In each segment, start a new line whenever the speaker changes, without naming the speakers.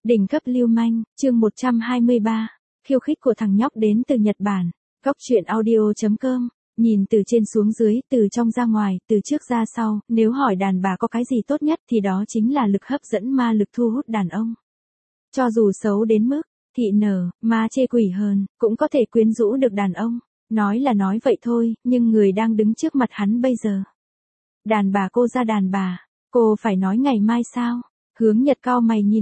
Đỉnh cấp lưu manh, chương 123. Khiêu khích của thằng nhóc đến từ Nhật Bản. Góc truyện audio.com. Nhìn từ trên xuống dưới, từ trong ra ngoài, từ trước ra sau, nếu hỏi đàn bà có cái gì tốt nhất thì đó chính là lực hấp dẫn ma lực thu hút đàn ông. Cho dù xấu đến mức, thị nở, ma chê quỷ hờn, cũng có thể quyến rũ được đàn ông. Nói là nói vậy thôi, nhưng người đang đứng trước mặt hắn bây giờ. Đàn bà cô ra đàn bà, cô phải nói ngày mai sao? Hướng Nhật cau mày nhìn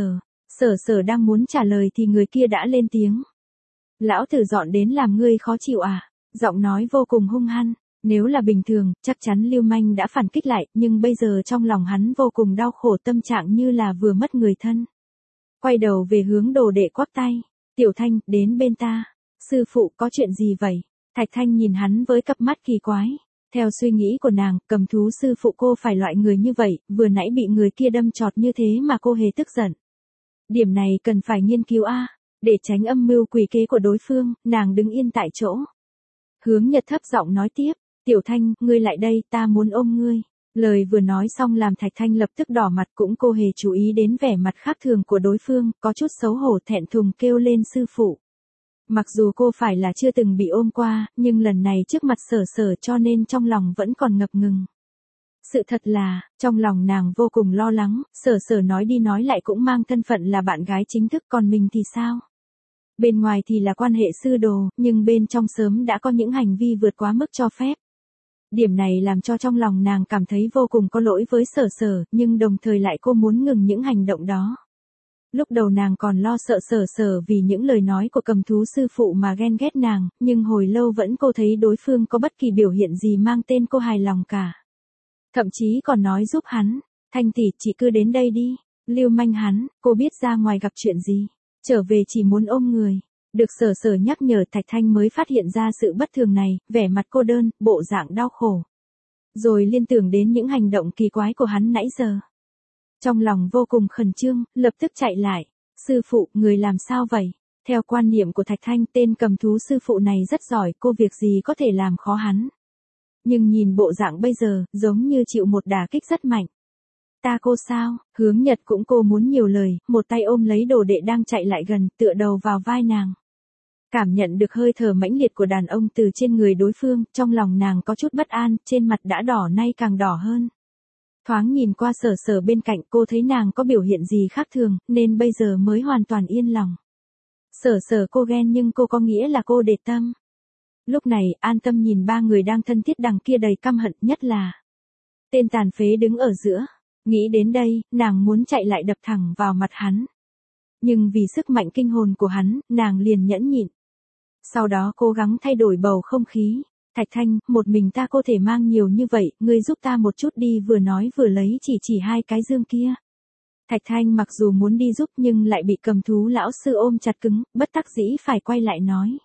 Sở Sở đang muốn trả lời thì người kia đã lên tiếng. Lão tử dọn đến làm ngươi khó chịu à? Giọng nói vô cùng hung hăng. Nếu là bình thường, chắc chắn lưu manh đã phản kích lại, nhưng bây giờ trong lòng hắn vô cùng đau khổ, tâm trạng như là vừa mất người thân. Quay đầu về hướng đồ đệ quắp tay. Tiểu Thanh, đến bên ta. Sư phụ, có chuyện gì vậy? Thạch Thanh nhìn hắn với cặp mắt kỳ quái. Theo suy nghĩ của nàng, cầm thú sư phụ cô phải loại người như vậy, vừa nãy bị người kia đâm chọt như thế mà cô hề tức giận. Điểm này cần phải nghiên cứu để tránh âm mưu quỷ kế của đối phương, nàng đứng yên tại chỗ. Hướng Nhật thấp giọng nói tiếp, Tiểu Thanh, ngươi lại đây, ta muốn ôm ngươi. Lời vừa nói xong làm Thạch Thanh lập tức đỏ mặt, cũng cô hề chú ý đến vẻ mặt khác thường của đối phương, có chút xấu hổ thẹn thùng kêu lên sư phụ. Mặc dù cô phải là chưa từng bị ôm qua, nhưng lần này trước mặt Sở Sở cho nên trong lòng vẫn còn ngập ngừng. Sự thật là, trong lòng nàng vô cùng lo lắng, Sở Sở nói đi nói lại cũng mang thân phận là bạn gái chính thức, còn mình thì sao? Bên ngoài thì là quan hệ sư đồ, nhưng bên trong sớm đã có những hành vi vượt quá mức cho phép. Điểm này làm cho trong lòng nàng cảm thấy vô cùng có lỗi với Sở Sở, nhưng đồng thời lại cô muốn ngừng những hành động đó. Lúc đầu nàng còn lo sợ Sở Sở vì những lời nói của cầm thú sư phụ mà ghen ghét nàng, nhưng hồi lâu vẫn cô thấy đối phương có bất kỳ biểu hiện gì mang tên cô hài lòng cả. Thậm chí còn nói giúp hắn, Thanh tỷ, chị cứ đến đây đi. Lưu manh hắn, cô biết ra ngoài gặp chuyện gì, trở về chỉ muốn ôm người. Được Sở Sở nhắc nhở, Thạch Thanh mới phát hiện ra sự bất thường này, vẻ mặt cô đơn, bộ dạng đau khổ. Rồi liên tưởng đến những hành động kỳ quái của hắn nãy giờ. Trong lòng vô cùng khẩn trương, lập tức chạy lại. Sư phụ, người làm sao vậy? Theo quan niệm của Thạch Thanh, tên cầm thú sư phụ này rất giỏi, cô việc gì có thể làm khó hắn. Nhưng nhìn bộ dạng bây giờ, giống như chịu một đả kích rất mạnh. Ta cô sao? Hướng Nhật cũng cô muốn nhiều lời, một tay ôm lấy đồ đệ đang chạy lại gần, tựa đầu vào vai nàng. Cảm nhận được hơi thở mãnh liệt của đàn ông từ trên người đối phương, trong lòng nàng có chút bất an, trên mặt đã đỏ nay càng đỏ hơn. Thoáng nhìn qua Sở Sở bên cạnh, cô thấy nàng có biểu hiện gì khác thường, nên bây giờ mới hoàn toàn yên lòng. Sở Sở cô ghen nhưng cô có nghĩa là cô để tâm. Lúc này, an tâm nhìn ba người đang thân thiết đằng kia đầy căm hận, nhất là tên tàn phế đứng ở giữa. Nghĩ đến đây, nàng muốn chạy lại đập thẳng vào mặt hắn. Nhưng vì sức mạnh kinh hồn của hắn, nàng liền nhẫn nhịn. Sau đó cố gắng thay đổi bầu không khí. Thạch Thanh, một mình ta có thể mang nhiều như vậy, ngươi giúp ta một chút đi, vừa nói vừa lấy chỉ hai cái dương kia. Thạch Thanh mặc dù muốn đi giúp nhưng lại bị cầm thú lão sư ôm chặt cứng, bất đắc dĩ phải quay lại nói.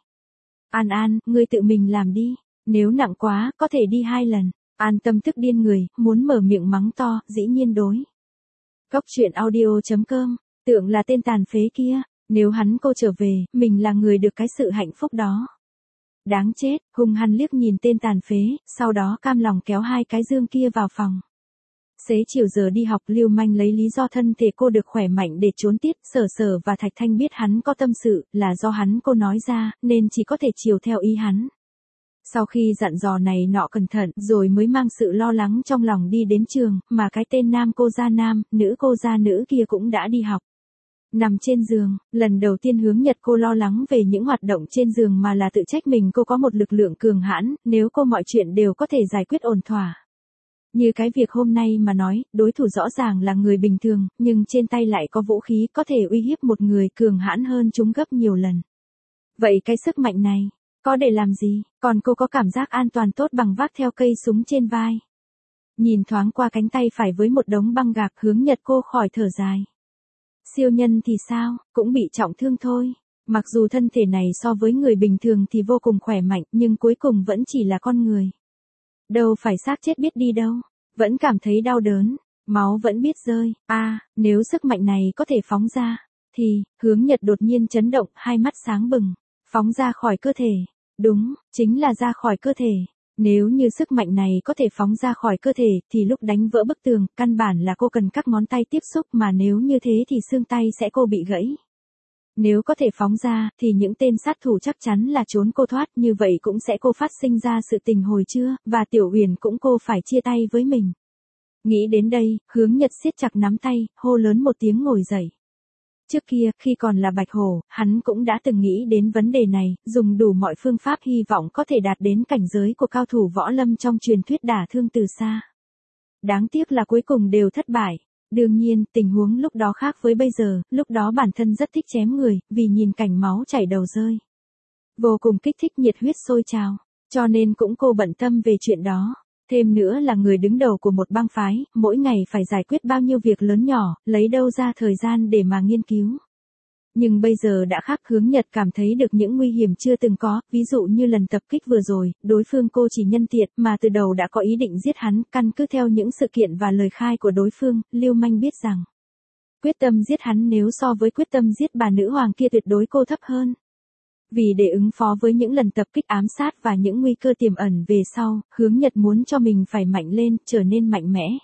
An, ngươi tự mình làm đi, nếu nặng quá, có thể đi 2 lần. An Tâm tức điên người, muốn mở miệng mắng to, dĩ nhiên đối. Góc truyện audio.com, tưởng là tên tàn phế kia, nếu hắn cô trở về, mình là người được cái sự hạnh phúc đó. Đáng chết, hung hăng liếc nhìn tên tàn phế, sau đó cam lòng kéo 2 cái dương kia vào phòng. Xế chiều giờ đi học, lưu manh lấy lý do thân thể cô được khỏe mạnh để trốn tiết. Sở Sở và Thạch Thanh biết hắn có tâm sự, là do hắn cô nói ra, nên chỉ có thể chiều theo ý hắn. Sau khi dặn dò này nọ cẩn thận, rồi mới mang sự lo lắng trong lòng đi đến trường, mà cái tên nam cô gia nam, nữ cô gia nữ kia cũng đã đi học. Nằm trên giường, lần đầu tiên Hướng Nhật cô lo lắng về những hoạt động trên giường mà là tự trách mình, cô có một lực lượng cường hãn, nếu cô mọi chuyện đều có thể giải quyết ổn thỏa. Như cái việc hôm nay mà nói, đối thủ rõ ràng là người bình thường, nhưng trên tay lại có vũ khí có thể uy hiếp một người cường hãn hơn chúng gấp nhiều lần. Vậy cái sức mạnh này, có để làm gì? Còn cô có cảm giác an toàn tốt bằng vác theo cây súng trên vai. Nhìn thoáng qua cánh tay phải với một đống băng gạc, Hướng Nhật cô khỏi thở dài. Siêu nhân thì sao, cũng bị trọng thương thôi. Mặc dù thân thể này so với người bình thường thì vô cùng khỏe mạnh, nhưng cuối cùng vẫn chỉ là con người. Đâu phải xác chết biết đi đâu, vẫn cảm thấy đau đớn, máu vẫn biết rơi. Nếu sức mạnh này có thể phóng ra, thì, Hướng Nhật đột nhiên chấn động, hai mắt sáng bừng, phóng ra khỏi cơ thể. Đúng, chính là ra khỏi cơ thể. Nếu như sức mạnh này có thể phóng ra khỏi cơ thể thì lúc đánh vỡ bức tường, căn bản là cô cần các ngón tay tiếp xúc mà nếu như thế thì xương tay sẽ cô bị gãy. Nếu có thể phóng ra thì những tên sát thủ chắc chắn là trốn cô thoát, như vậy cũng sẽ cô phát sinh ra sự tình hồi trưa, và Tiểu Uyển cũng cô phải chia tay với mình. Nghĩ đến đây, Hướng Nhật siết chặt nắm tay, hô lớn một tiếng ngồi dậy. Trước kia, khi còn là Bạch Hổ, hắn cũng đã từng nghĩ đến vấn đề này, dùng đủ mọi phương pháp hy vọng có thể đạt đến cảnh giới của cao thủ võ lâm trong truyền thuyết đả thương từ xa. Đáng tiếc là cuối cùng đều thất bại. Đương nhiên, tình huống lúc đó khác với bây giờ, lúc đó bản thân rất thích chém người, vì nhìn cảnh máu chảy đầu rơi. Vô cùng kích thích, nhiệt huyết sôi trào, cho nên cũng cô bận tâm về chuyện đó. Thêm nữa là người đứng đầu của một bang phái, mỗi ngày phải giải quyết bao nhiêu việc lớn nhỏ, lấy đâu ra thời gian để mà nghiên cứu. Nhưng bây giờ đã khác, Hướng Nhật cảm thấy được những nguy hiểm chưa từng có, ví dụ như lần tập kích vừa rồi, đối phương cô chỉ nhân tiện mà từ đầu đã có ý định giết hắn, căn cứ theo những sự kiện và lời khai của đối phương, Lưu Manh biết rằng quyết tâm giết hắn nếu so với quyết tâm giết bà nữ hoàng kia tuyệt đối cô thấp hơn. Vì để ứng phó với những lần tập kích ám sát và những nguy cơ tiềm ẩn về sau, Hướng Nhật muốn cho mình phải mạnh lên, trở nên mạnh mẽ.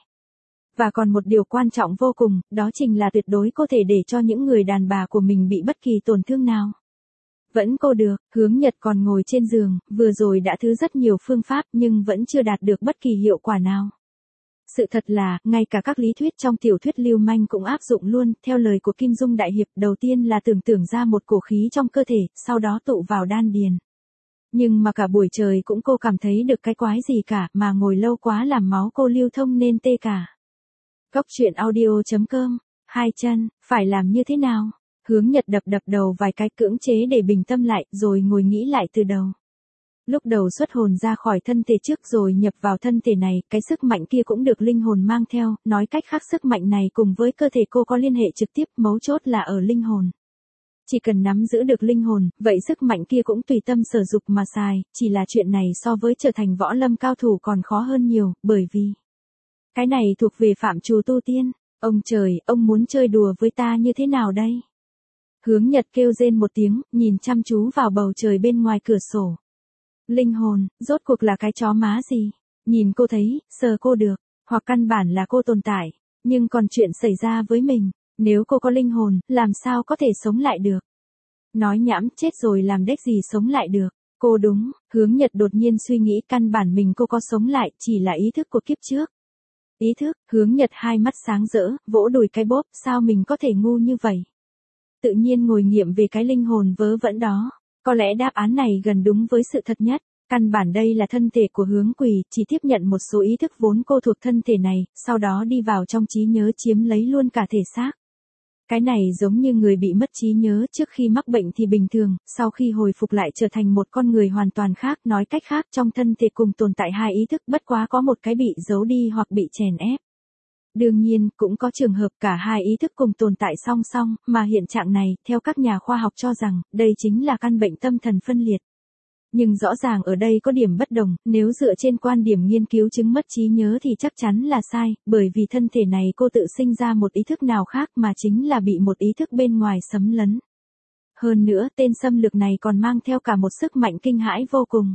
Và còn một điều quan trọng vô cùng, đó chính là tuyệt đối có thể để cho những người đàn bà của mình bị bất kỳ tổn thương nào. Vẫn cô được, Hướng Nhật còn ngồi trên giường, vừa rồi đã thử rất nhiều phương pháp nhưng vẫn chưa đạt được bất kỳ hiệu quả nào. Sự thật là, ngay cả các lý thuyết trong tiểu thuyết Lưu Manh cũng áp dụng luôn, theo lời của Kim Dung Đại Hiệp, đầu tiên là tưởng tượng ra một cổ khí trong cơ thể, sau đó tụ vào đan điền. Nhưng mà cả buổi trời cũng cô cảm thấy được cái quái gì cả, mà ngồi lâu quá làm máu cô lưu thông nên tê cả. Góc truyện audio.com, hai chân, phải làm như thế nào? Hướng Nhật đập đầu vài cái cưỡng chế để bình tâm lại, rồi ngồi nghĩ lại từ đầu. Lúc đầu xuất hồn ra khỏi thân thể trước rồi nhập vào thân thể này, cái sức mạnh kia cũng được linh hồn mang theo, nói cách khác sức mạnh này cùng với cơ thể cô có liên hệ trực tiếp, mấu chốt là ở linh hồn. Chỉ cần nắm giữ được linh hồn, vậy sức mạnh kia cũng tùy tâm sở dục mà xài, chỉ là chuyện này so với trở thành võ lâm cao thủ còn khó hơn nhiều, bởi vì cái này thuộc về phạm trù tu tiên. Ông trời, ông muốn chơi đùa với ta như thế nào đây? Hướng Nhật kêu rên một tiếng, nhìn chăm chú vào bầu trời bên ngoài cửa sổ. Linh hồn, rốt cuộc là cái chó má gì? Nhìn cô thấy, sờ cô được, hoặc căn bản là cô tồn tại, nhưng còn chuyện xảy ra với mình, nếu cô có linh hồn, làm sao có thể sống lại được? Nói nhảm, chết rồi làm đếch gì sống lại được? Cô đúng, Hướng Nhật đột nhiên suy nghĩ căn bản mình cô có sống lại, chỉ là ý thức của kiếp trước. Ý thức, Hướng Nhật hai mắt sáng rỡ, vỗ đùi cái bốp, sao mình có thể ngu như vậy? Tự nhiên ngồi nghiệm về cái linh hồn vớ vẩn đó. Có lẽ đáp án này gần đúng với sự thật nhất. Căn bản đây là thân thể của Hướng Quỳ, chỉ tiếp nhận một số ý thức vốn cô thuộc thân thể này, sau đó đi vào trong trí nhớ chiếm lấy luôn cả thể xác. Cái này giống như người bị mất trí nhớ trước khi mắc bệnh thì bình thường, sau khi hồi phục lại trở thành một con người hoàn toàn khác, nói cách khác trong thân thể cùng tồn tại hai ý thức, bất quá có một cái bị giấu đi hoặc bị chèn ép. Đương nhiên, cũng có trường hợp cả hai ý thức cùng tồn tại song song, mà hiện trạng này, theo các nhà khoa học cho rằng, đây chính là căn bệnh tâm thần phân liệt. Nhưng rõ ràng ở đây có điểm bất đồng, nếu dựa trên quan điểm nghiên cứu chứng mất trí nhớ thì chắc chắn là sai, bởi vì thân thể này cô tự sinh ra một ý thức nào khác mà chính là bị một ý thức bên ngoài xâm lấn. Hơn nữa, tên xâm lược này còn mang theo cả một sức mạnh kinh hãi vô cùng.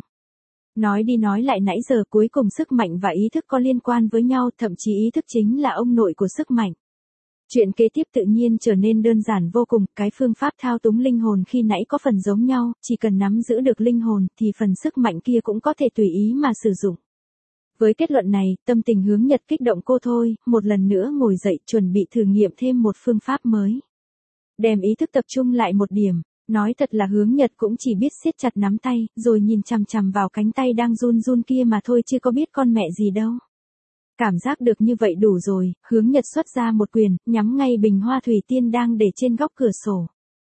Nói đi nói lại nãy giờ cuối cùng sức mạnh và ý thức có liên quan với nhau, thậm chí ý thức chính là ông nội của sức mạnh. Chuyện kế tiếp tự nhiên trở nên đơn giản vô cùng, cái phương pháp thao túng linh hồn khi nãy có phần giống nhau, chỉ cần nắm giữ được linh hồn thì phần sức mạnh kia cũng có thể tùy ý mà sử dụng. Với kết luận này, tâm tình Hướng Nhật kích động cô thôi, một lần nữa ngồi dậy chuẩn bị thử nghiệm thêm một phương pháp mới. Đem ý thức tập trung lại một điểm, nói thật là Hướng Nhật cũng chỉ biết siết chặt nắm tay, rồi nhìn chằm chằm vào cánh tay đang run run kia mà thôi chứ có biết con mẹ gì đâu. Cảm giác được như vậy đủ rồi, Hướng Nhật xuất ra một quyền, nhắm ngay bình hoa thủy tiên đang để trên góc cửa sổ.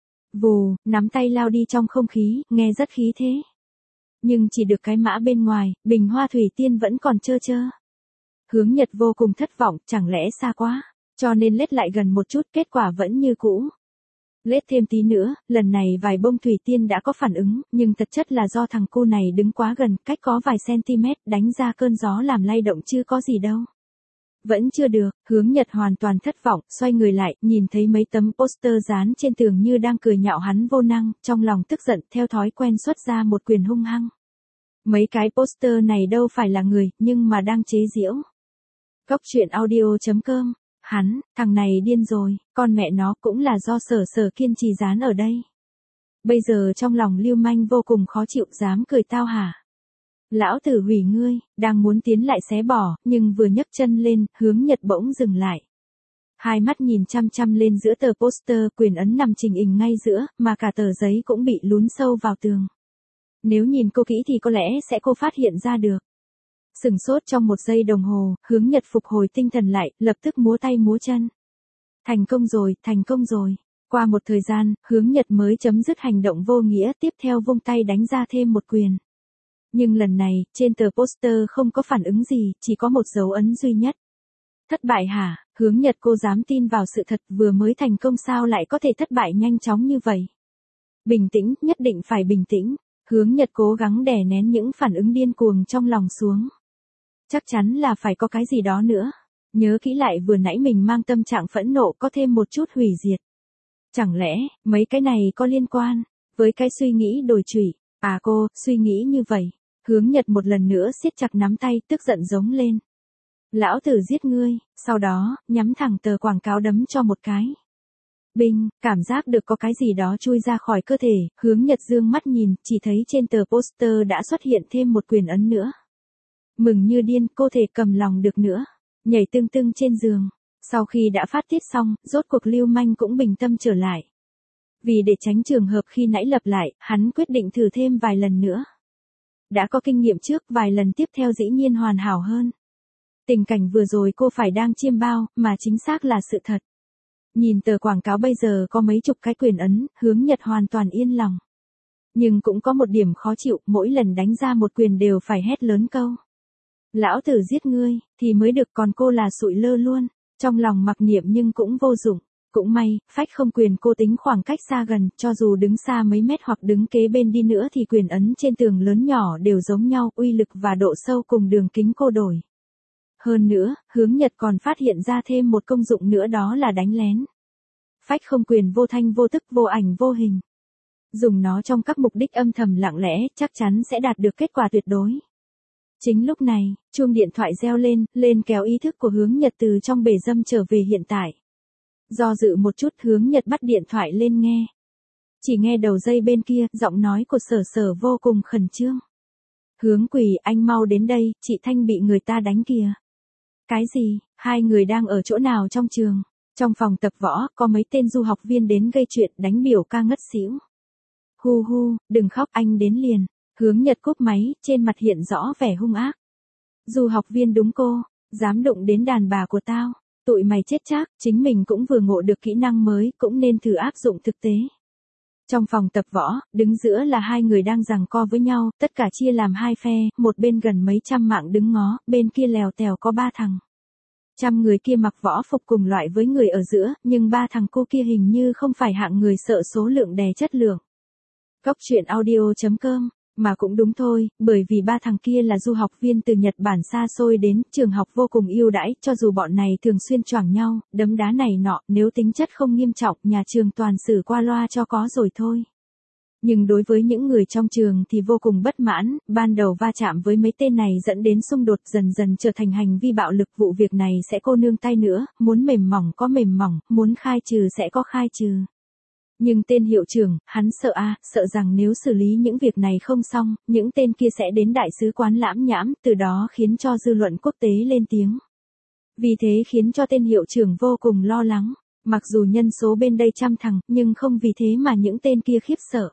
Vù, nắm tay lao đi trong không khí, nghe rất khí thế. Nhưng chỉ được cái mã bên ngoài, bình hoa thủy tiên vẫn còn trơ trơ. Hướng Nhật vô cùng thất vọng, chẳng lẽ xa quá, cho nên lết lại gần một chút, kết quả vẫn như cũ. Lết thêm tí nữa, lần này vài bông thủy tiên đã có phản ứng, nhưng thật chất là do thằng cu này đứng quá gần, cách có vài cm, đánh ra cơn gió làm lay động chứ có gì đâu. Vẫn chưa được, Hướng Nhật hoàn toàn thất vọng, xoay người lại, nhìn thấy mấy tấm poster dán trên tường như đang cười nhạo hắn vô năng, trong lòng tức giận, theo thói quen xuất ra một quyền hung hăng. Mấy cái poster này đâu phải là người, nhưng mà đang chế giễu. Góc truyện audio.com. Thằng này điên rồi, con mẹ nó cũng là do Sở kiên trì dán ở đây. Bây giờ trong lòng Lưu Manh vô cùng khó chịu, dám cười tao hả? Lão tử hủy ngươi, đang muốn tiến lại xé bỏ, nhưng vừa nhấc chân lên, Hướng Nhật bỗng dừng lại. Hai mắt nhìn chăm chăm lên giữa tờ poster, quyền ấn nằm trình hình ngay giữa, mà cả tờ giấy cũng bị lún sâu vào tường. Nếu nhìn cô kỹ thì có lẽ cô phát hiện ra được. Sửng sốt trong một giây đồng hồ, Hướng Nhật phục hồi tinh thần lại, lập tức múa tay múa chân. Thành công rồi. Qua một thời gian, Hướng Nhật mới chấm dứt hành động vô nghĩa, tiếp theo vung tay đánh ra thêm một quyền. Nhưng lần này, trên tờ poster không có phản ứng gì, chỉ có một dấu ấn duy nhất. Thất bại hả? Hướng Nhật cô dám tin vào sự thật, vừa mới thành công sao lại có thể thất bại nhanh chóng như vậy? Bình tĩnh, nhất định phải bình tĩnh. Hướng Nhật cố gắng đè nén những phản ứng điên cuồng trong lòng xuống. Chắc chắn là phải có cái gì đó nữa. Nhớ kỹ lại vừa nãy mình mang tâm trạng phẫn nộ có thêm một chút hủy diệt. Chẳng lẽ, mấy cái này có liên quan với cái suy nghĩ đồi trụy? À cô, suy nghĩ như vậy. Hướng Nhật một lần nữa siết chặt nắm tay, tức giận giống lên. Lão tử giết ngươi, sau đó, nhắm thẳng tờ quảng cáo đấm cho một cái. Binh, cảm giác được có cái gì đó chui ra khỏi cơ thể, Hướng Nhật dương mắt nhìn, chỉ thấy trên tờ poster đã xuất hiện thêm một quyền ấn nữa. Mừng như điên, cô thể cầm lòng được nữa. Nhảy tưng tưng trên giường. Sau khi đã phát tiết xong, rốt cuộc Lưu Manh cũng bình tâm trở lại. Vì để tránh trường hợp khi nãy lặp lại, hắn quyết định thử thêm vài lần nữa. Đã có kinh nghiệm trước, vài lần tiếp theo dĩ nhiên hoàn hảo hơn. Tình cảnh vừa rồi cô phải đang chiêm bao, mà chính xác là sự thật. Nhìn tờ quảng cáo bây giờ có mấy chục cái quyền ấn, Hướng Nhật hoàn toàn yên lòng. Nhưng cũng có một điểm khó chịu, mỗi lần đánh ra một quyền đều phải hét lớn câu. Lão tử giết ngươi, thì mới được, còn cô là sụi lơ luôn. Trong lòng mặc niệm nhưng cũng vô dụng. Cũng may, phách không quyền cô tính khoảng cách xa gần, cho dù đứng xa mấy mét hoặc đứng kế bên đi nữa thì quyền ấn trên tường lớn nhỏ đều giống nhau, uy lực và độ sâu cùng đường kính cô đổi. Hơn nữa, Hướng Nhật còn phát hiện ra thêm một công dụng nữa, đó là đánh lén. Phách không quyền vô thanh vô tức, vô ảnh vô hình. Dùng nó trong các mục đích âm thầm lặng lẽ, chắc chắn sẽ đạt được kết quả tuyệt đối. Chính lúc này, chuông điện thoại reo lên kéo ý thức của Hướng Nhật từ trong bể dâm trở về hiện tại. Do dự một chút, Hướng Nhật bắt điện thoại lên nghe. Chỉ nghe đầu dây bên kia, giọng nói của Sở vô cùng khẩn trương. Hướng Quỳ, anh mau đến đây, chị Thanh bị người ta đánh kìa. Cái gì? Hai người đang ở chỗ nào trong trường? Trong phòng tập võ, có mấy tên du học viên đến gây chuyện, đánh biểu ca ngất xỉu. Hu, đừng khóc, anh đến liền. Hướng Nhật cúp máy, trên mặt hiện rõ vẻ hung ác. Du học viên đúng cô, dám đụng đến đàn bà của tao. Tụi mày chết chắc, chính mình cũng vừa ngộ được kỹ năng mới, cũng nên thử áp dụng thực tế. Trong phòng tập võ, đứng giữa là hai người đang giằng co với nhau, tất cả chia làm hai phe, một bên gần mấy trăm mạng đứng ngó, bên kia lèo tèo có 3 thằng. Trăm người kia mặc võ phục cùng loại với người ở giữa, nhưng 3 thằng cô kia hình như không phải hạng người sợ số lượng đè chất lượng. Góc truyện audio.com. Mà cũng đúng thôi, bởi vì 3 thằng kia là du học viên từ Nhật Bản xa xôi đến, trường học vô cùng ưu đãi, cho dù bọn này thường xuyên choảng nhau, đấm đá này nọ, nếu tính chất không nghiêm trọng, nhà trường toàn xử qua loa cho có rồi thôi. Nhưng đối với những người trong trường thì vô cùng bất mãn, ban đầu va chạm với mấy tên này dẫn đến xung đột, dần dần trở thành hành vi bạo lực, vụ việc này sẽ cô nương tay nữa, muốn mềm mỏng có mềm mỏng, muốn khai trừ sẽ có khai trừ. Nhưng tên hiệu trưởng, hắn sợ rằng nếu xử lý những việc này không xong, những tên kia sẽ đến đại sứ quán lãm nhãm, từ đó khiến cho dư luận quốc tế lên tiếng. Vì thế khiến cho tên hiệu trưởng vô cùng lo lắng, mặc dù nhân số bên đây 100 thằng, nhưng không vì thế mà những tên kia khiếp sợ.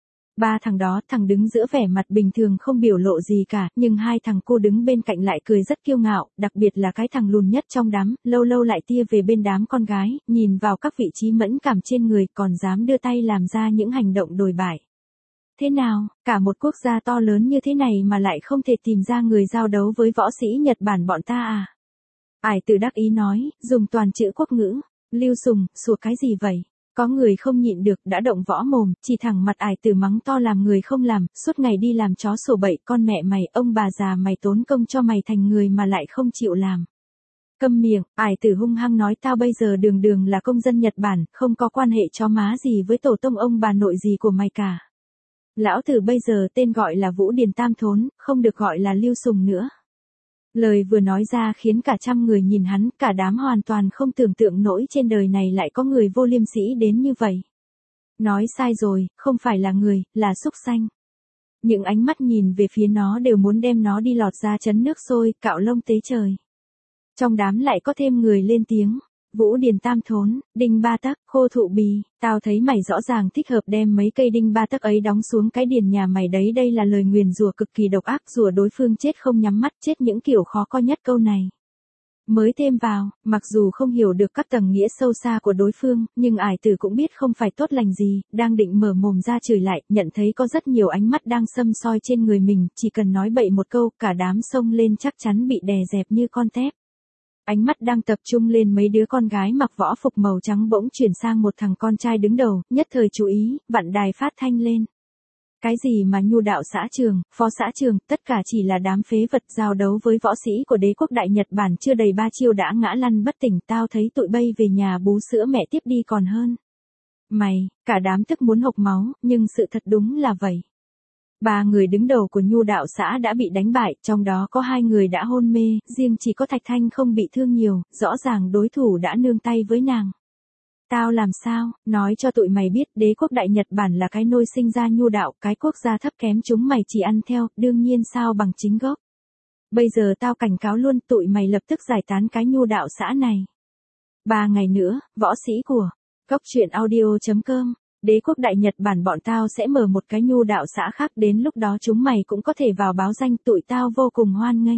3 thằng đó, thằng đứng giữa vẻ mặt bình thường không biểu lộ gì cả, nhưng 2 thằng cô đứng bên cạnh lại cười rất kiêu ngạo, đặc biệt là cái thằng lùn nhất trong đám, lâu lâu lại tia về bên đám con gái, nhìn vào các vị trí mẫn cảm trên người, còn dám đưa tay làm ra những hành động đồi bại. Thế nào, cả một quốc gia to lớn như thế này mà lại không thể tìm ra người giao đấu với võ sĩ Nhật Bản bọn ta à? Ải Tử đắc ý nói, dùng toàn chữ quốc ngữ. Lưu Sùng, sủa cái gì vậy? Có người không nhịn được, đã động võ mồm, chỉ thẳng mặt Ải Tử mắng to làm người không làm, suốt ngày đi làm chó sổ bậy, con mẹ mày, ông bà già mày tốn công cho mày thành người mà lại không chịu làm. Câm miệng, Ải Tử hung hăng nói, tao bây giờ đường đường là công dân Nhật Bản, không có quan hệ chó má gì với tổ tông ông bà nội gì của mày cả. Lão tử bây giờ tên gọi là Vũ Điền Tam Thốn, không được gọi là Lưu Sùng nữa. Lời vừa nói ra khiến cả trăm người nhìn hắn, cả đám hoàn toàn không tưởng tượng nổi trên đời này lại có người vô liêm sỉ đến như vậy. Nói sai rồi, không phải là người, là súc sanh. Những ánh mắt nhìn về phía nó đều muốn đem nó đi lọt ra chấn nước sôi, cạo lông tế trời. Trong đám lại có thêm người lên tiếng. Vũ Điền Tam Thốn, đinh ba tấc, khô thụ bì, tao thấy mày rõ ràng thích hợp đem mấy cây đinh ba tấc ấy đóng xuống cái điền nhà mày đấy. Đây là lời nguyền rủa cực kỳ độc ác, rủa đối phương chết không nhắm mắt, chết những kiểu khó coi nhất câu này. Mới thêm vào, mặc dù không hiểu được các tầng nghĩa sâu xa của đối phương, nhưng ải tử cũng biết không phải tốt lành gì, đang định mở mồm ra chửi lại, nhận thấy có rất nhiều ánh mắt đang săm soi trên người mình, chỉ cần nói bậy một câu, cả đám xông lên chắc chắn bị đè dẹp như con tép. Ánh mắt đang tập trung lên mấy đứa con gái mặc võ phục màu trắng bỗng chuyển sang một thằng con trai đứng đầu, nhất thời chú ý, vặn đài phát thanh lên. Cái gì mà nhu đạo xã trường, phó xã trường, tất cả chỉ là đám phế vật giao đấu với võ sĩ của đế quốc Đại Nhật Bản chưa đầy 3 chiêu đã ngã lăn bất tỉnh, tao thấy tụi bay về nhà bú sữa mẹ tiếp đi còn hơn. Mày, cả đám tức muốn hộc máu, nhưng sự thật đúng là vậy. 3 người đứng đầu của nhu đạo xã đã bị đánh bại, trong đó có 2 người đã hôn mê, riêng chỉ có Thạch Thanh không bị thương nhiều, rõ ràng đối thủ đã nương tay với nàng. Tao làm sao, nói cho tụi mày biết, đế quốc Đại Nhật Bản là cái nôi sinh ra nhu đạo, cái quốc gia thấp kém chúng mày chỉ ăn theo, đương nhiên sao bằng chính gốc. Bây giờ tao cảnh cáo luôn, tụi mày lập tức giải tán cái nhu đạo xã này. 3 ngày nữa, võ sĩ của Góc Truyện Audio.com, đế quốc Đại Nhật Bản bọn tao sẽ mở một cái nhu đạo xã khác, đến lúc đó chúng mày cũng có thể vào báo danh, tụi tao vô cùng hoan nghênh.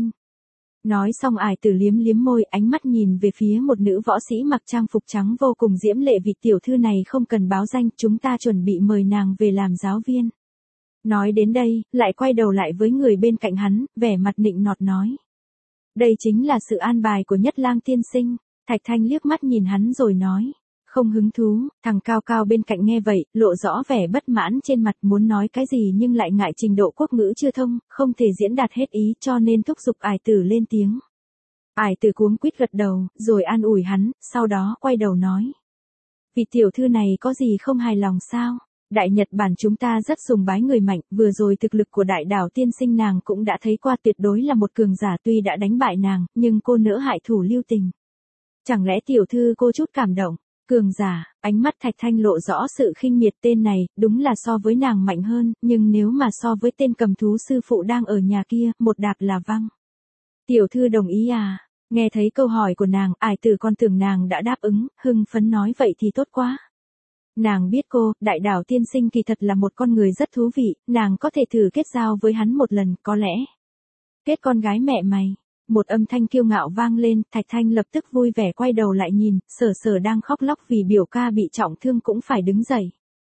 Nói xong ải tử liếm liếm môi, ánh mắt nhìn về phía một nữ võ sĩ mặc trang phục trắng vô cùng diễm lệ. Vị tiểu thư này không cần báo danh, chúng ta chuẩn bị mời nàng về làm giáo viên. Nói đến đây, lại quay đầu lại với người bên cạnh hắn, vẻ mặt nịnh nọt nói. Đây chính là sự an bài của Nhất Lang tiên sinh. Thạch Thanh liếc mắt nhìn hắn rồi nói. Không hứng thú, thằng cao cao bên cạnh nghe vậy, lộ rõ vẻ bất mãn trên mặt, muốn nói cái gì nhưng lại ngại trình độ quốc ngữ chưa thông, không thể diễn đạt hết ý, cho nên thúc giục ải tử lên tiếng. Ải tử cuống quýt gật đầu, rồi an ủi hắn, sau đó quay đầu nói. Vị tiểu thư này có gì không hài lòng sao? Đại Nhật Bản chúng ta rất sùng bái người mạnh, vừa rồi thực lực của đại đảo tiên sinh nàng cũng đã thấy qua, tuyệt đối là một cường giả, tuy đã đánh bại nàng, nhưng cô nỡ hại thủ lưu tình. Chẳng lẽ tiểu thư cô chút cảm động? Cường giả, ánh mắt Thạch Thanh lộ rõ sự khinh miệt, tên này, đúng là so với nàng mạnh hơn, nhưng nếu mà so với tên cầm thú sư phụ đang ở nhà kia, một đạp là văng. Tiểu thư đồng ý à? Nghe thấy câu hỏi của nàng, ải tử còn tưởng nàng đã đáp ứng, hưng phấn nói vậy thì tốt quá. Nàng biết cô, đại đảo tiên sinh kỳ thật là một con người rất thú vị, nàng có thể thử kết giao với hắn một lần, có lẽ. Kết con gái mẹ mày. Một âm thanh kiêu ngạo vang lên, Thạch Thanh lập tức vui vẻ quay đầu lại nhìn, Sở Sở đang khóc lóc vì biểu ca bị trọng thương cũng phải đứng dậy.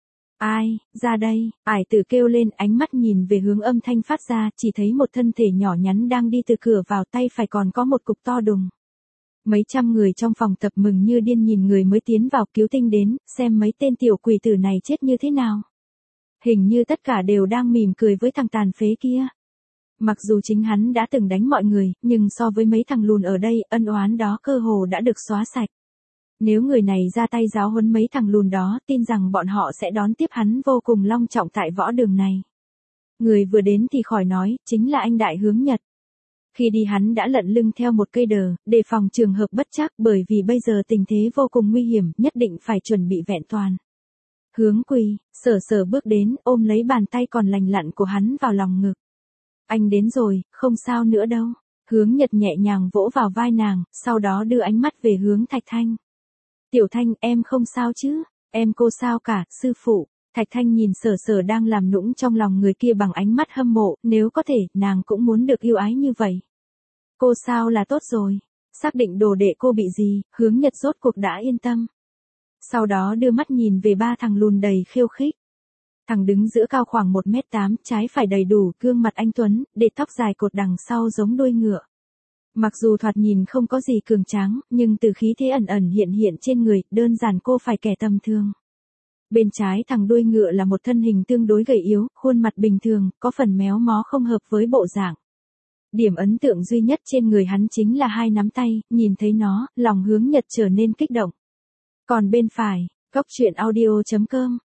Ai, ra đây, ải tử kêu lên, ánh mắt nhìn về hướng âm thanh phát ra, chỉ thấy một thân thể nhỏ nhắn đang đi từ cửa vào, tay phải còn có một cục to đùng. Mấy trăm người trong phòng tập mừng như điên nhìn người mới tiến vào, cứu tinh đến, xem mấy tên tiểu quỷ tử này chết như thế nào. Hình như tất cả đều đang mỉm cười với thằng tàn phế kia. Mặc dù chính hắn đã từng đánh mọi người, nhưng so với mấy thằng lùn ở đây, ân oán đó cơ hồ đã được xóa sạch. Nếu người này ra tay giáo huấn mấy thằng lùn đó, tin rằng bọn họ sẽ đón tiếp hắn vô cùng long trọng tại võ đường này. Người vừa đến thì khỏi nói, chính là anh Đại Hướng Nhật. Khi đi hắn đã lận lưng theo một cây đờ, đề phòng trường hợp bất trắc, bởi vì bây giờ tình thế vô cùng nguy hiểm, nhất định phải chuẩn bị vẹn toàn. Hướng Quỳ, Sở Sở bước đến, ôm lấy bàn tay còn lành lặn của hắn vào lòng ngực. Anh đến rồi, không sao nữa đâu. Hướng Nhật nhẹ nhàng vỗ vào vai nàng, sau đó đưa ánh mắt về hướng Thạch Thanh. Tiểu Thanh, em không sao chứ? Em cô sao cả, sư phụ. Thạch Thanh nhìn Sở Sở đang làm nũng trong lòng người kia bằng ánh mắt hâm mộ, nếu có thể, nàng cũng muốn được yêu ái như vậy. Cô sao là tốt rồi. Xác định đồ đệ cô bị gì, Hướng Nhật rốt cuộc đã yên tâm. Sau đó đưa mắt nhìn về 3 thằng lùn đầy khiêu khích. Thằng đứng giữa cao khoảng 1m8, trái phải đầy đủ, gương mặt anh tuấn, để tóc dài cột đằng sau giống đuôi ngựa. Mặc dù thoạt nhìn không có gì cường tráng, nhưng từ khí thế ẩn ẩn hiện hiện trên người, đơn giản cô phải kẻ tầm thường. Bên trái thằng đuôi ngựa là một thân hình tương đối gầy yếu, khuôn mặt bình thường, có phần méo mó không hợp với bộ dạng. Điểm ấn tượng duy nhất trên người hắn chính là 2 nắm tay, nhìn thấy nó, lòng Hướng Nhật trở nên kích động. Còn bên phải, Góc Truyện Audio.com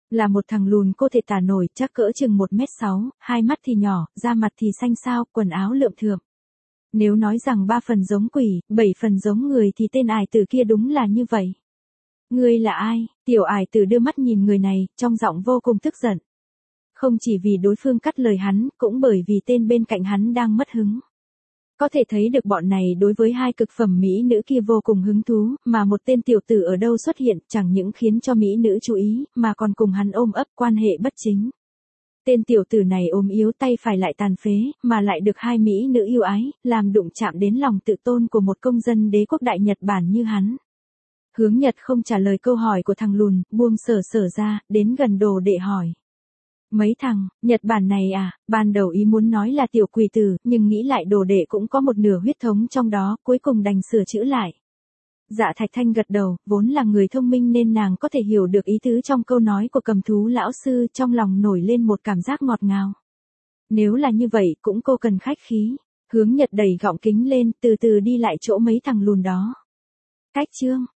Là một thằng lùn cô thể tả nổi, chắc cỡ chừng 1m6, hai mắt thì nhỏ, da mặt thì xanh xao, quần áo lượm thượm. Nếu nói rằng 3 phần giống quỷ, 7 phần giống người thì tên ải tử kia đúng là như vậy. Ngươi là ai? Tiểu ải tử đưa mắt nhìn người này, trong giọng vô cùng tức giận. Không chỉ vì đối phương cắt lời hắn, cũng bởi vì tên bên cạnh hắn đang mất hứng. Có thể thấy được bọn này đối với hai cực phẩm mỹ nữ kia vô cùng hứng thú, mà một tên tiểu tử ở đâu xuất hiện chẳng những khiến cho mỹ nữ chú ý, mà còn cùng hắn ôm ấp quan hệ bất chính. Tên tiểu tử này ốm yếu tay phải lại tàn phế, mà lại được hai mỹ nữ yêu ái, làm đụng chạm đến lòng tự tôn của một công dân đế quốc đại Nhật Bản như hắn. Hướng Nhật không trả lời câu hỏi của thằng lùn, buông sở sở ra, đến gần đồ đệ hỏi. Mấy thằng, Nhật Bản này à, ban đầu ý muốn nói là tiểu quỷ tử, nhưng nghĩ lại đồ đệ cũng có một nửa huyết thống trong đó, cuối cùng đành sửa chữa lại. Dạ Thạch Thanh gật đầu, vốn là người thông minh nên nàng có thể hiểu được ý tứ trong câu nói của Cầm Thú lão sư, trong lòng nổi lên một cảm giác ngọt ngào. Nếu là như vậy cũng cô cần khách khí. Hướng Nhật đẩy gọng kính lên, từ từ đi lại chỗ mấy thằng lùn đó. Cách chương